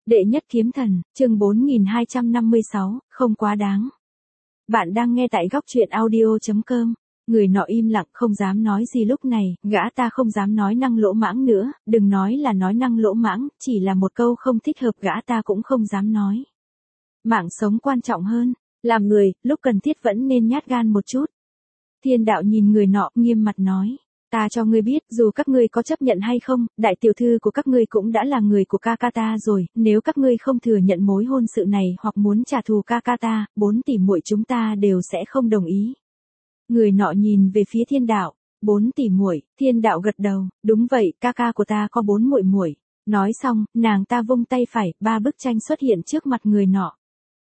Đệ nhất kiếm thần, chương 4256, không quá đáng. Bạn đang nghe tại góc truyện audio.com. Người nọ im lặng không dám nói gì lúc này, gã ta không dám nói năng lỗ mãng nữa, đừng nói là nói năng lỗ mãng, chỉ là một câu không thích hợp gã ta cũng không dám nói. Mạng sống quan trọng hơn, làm người, lúc cần thiết vẫn nên nhát gan một chút. Thiên đạo nhìn người nọ, nghiêm mặt nói. Ta cho ngươi biết, dù các ngươi có chấp nhận hay không, đại tiểu thư của các ngươi cũng đã là người của ca ca ta rồi, nếu các ngươi không thừa nhận mối hôn sự này hoặc muốn trả thù ca ca ta, 4 tỷ muội chúng ta đều sẽ không đồng ý. Người nọ nhìn về phía thiên đạo, 4 tỷ muội, thiên đạo gật đầu, đúng vậy, ca ca của ta có 4 muội muội. Nói xong, nàng ta vung tay phải, 3 bức tranh xuất hiện trước mặt người nọ.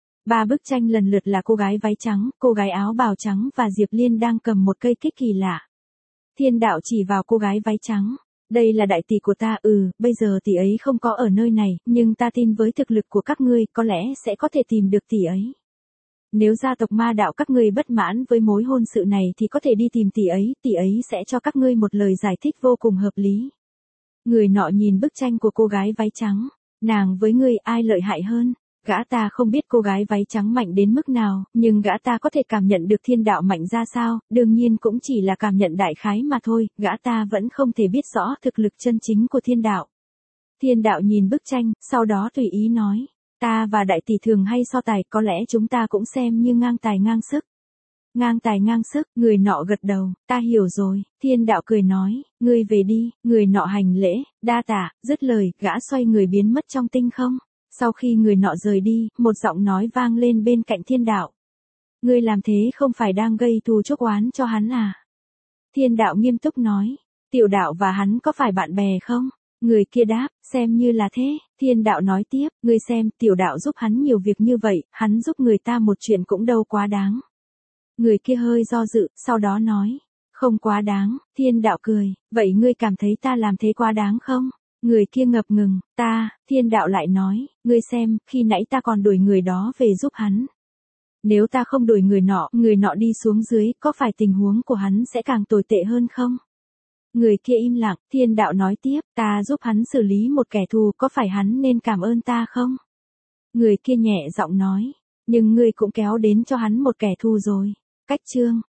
3 bức tranh lần lượt là cô gái váy trắng, cô gái áo bào trắng và Diệp Liên đang cầm một cây kích kỳ lạ. Thiên đạo chỉ vào cô gái váy trắng. Đây là đại tỷ của ta, bây giờ tỷ ấy không có ở nơi này, nhưng ta tin với thực lực của các ngươi, có lẽ sẽ có thể tìm được tỷ ấy. Nếu gia tộc ma đạo các ngươi bất mãn với mối hôn sự này thì có thể đi tìm tỷ ấy sẽ cho các ngươi một lời giải thích vô cùng hợp lý. Người nọ nhìn bức tranh của cô gái váy trắng. Nàng với ngươi ai lợi hại hơn? Gã ta không biết cô gái váy trắng mạnh đến mức nào, nhưng gã ta có thể cảm nhận được thiên đạo mạnh ra sao, đương nhiên cũng chỉ là cảm nhận đại khái mà thôi, gã ta vẫn không thể biết rõ thực lực chân chính của thiên đạo. Thiên đạo nhìn bức tranh, sau đó tùy ý nói, ta và đại tỷ thường hay so tài, có lẽ chúng ta cũng xem như ngang tài ngang sức. Ngang tài ngang sức, người nọ gật đầu, ta hiểu rồi, thiên đạo cười nói, ngươi về đi, người nọ hành lễ, đa tạ, dứt lời, gã xoay người biến mất trong tinh không. Sau khi người nọ rời đi, một giọng nói vang lên bên cạnh thiên đạo. Ngươi làm thế không phải đang gây thù chuốc oán cho hắn à? Thiên đạo nghiêm túc nói, tiểu đạo và hắn có phải bạn bè không? Người kia đáp, xem như là thế. Thiên đạo nói tiếp, ngươi xem, tiểu đạo giúp hắn nhiều việc như vậy, hắn giúp người ta một chuyện cũng đâu quá đáng. Người kia hơi do dự, sau đó nói, không quá đáng. Thiên đạo cười, vậy ngươi cảm thấy ta làm thế quá đáng không? Người kia ngập ngừng, thiên đạo lại nói, ngươi xem, khi nãy ta còn đuổi người đó về giúp hắn. Nếu ta không đuổi người nọ đi xuống dưới, có phải tình huống của hắn sẽ càng tồi tệ hơn không? Người kia im lặng, thiên đạo nói tiếp, ta giúp hắn xử lý một kẻ thù, có phải hắn nên cảm ơn ta không? Người kia nhẹ giọng nói, nhưng ngươi cũng kéo đến cho hắn một kẻ thù rồi. Cách chương